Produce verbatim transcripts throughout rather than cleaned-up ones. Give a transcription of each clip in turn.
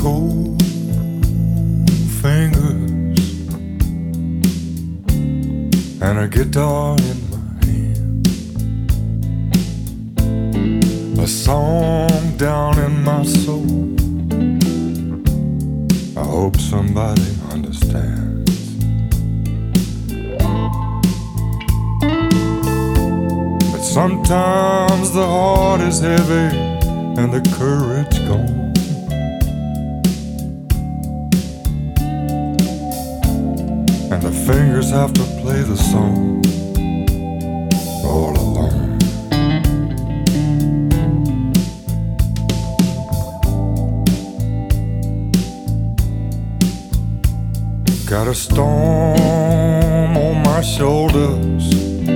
cold fingers and a guitar in my hand, a song down in my soul. I hope somebody understands. But sometimes the heart is heavy and the courage gone. And the fingers have to play the song all alone. Got a storm on my shoulders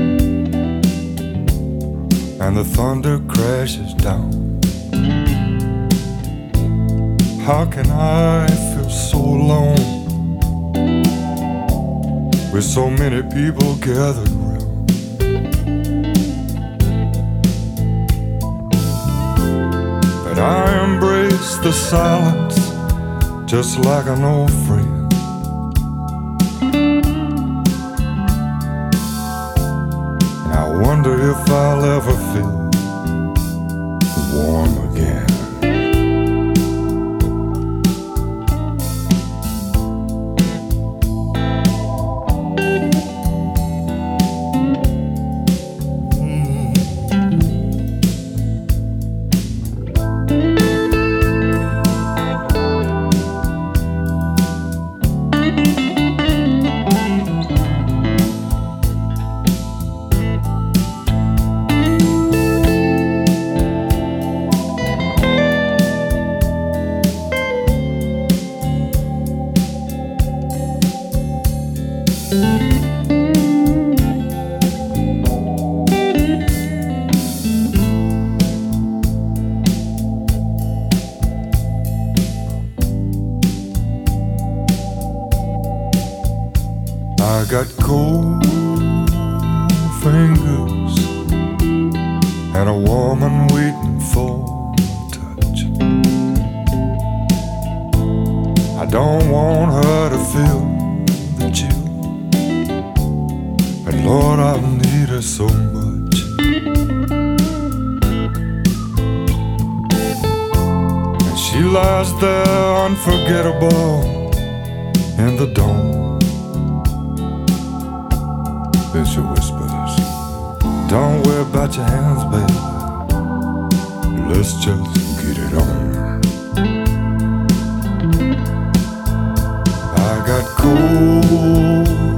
and the thunder crashes down. How can I feel so alone with so many people gathered around? But I embrace the silence just like an old friend. And I wonder if I'll ever feel warm again. I got cold fingers and a woman waiting for a touch. I don't want her to feel the chill, but Lord, I need her so much. And she lies there unforgettable in the dawn. Then she whispers, don't worry about your hands, baby, let's just get it on. I got cold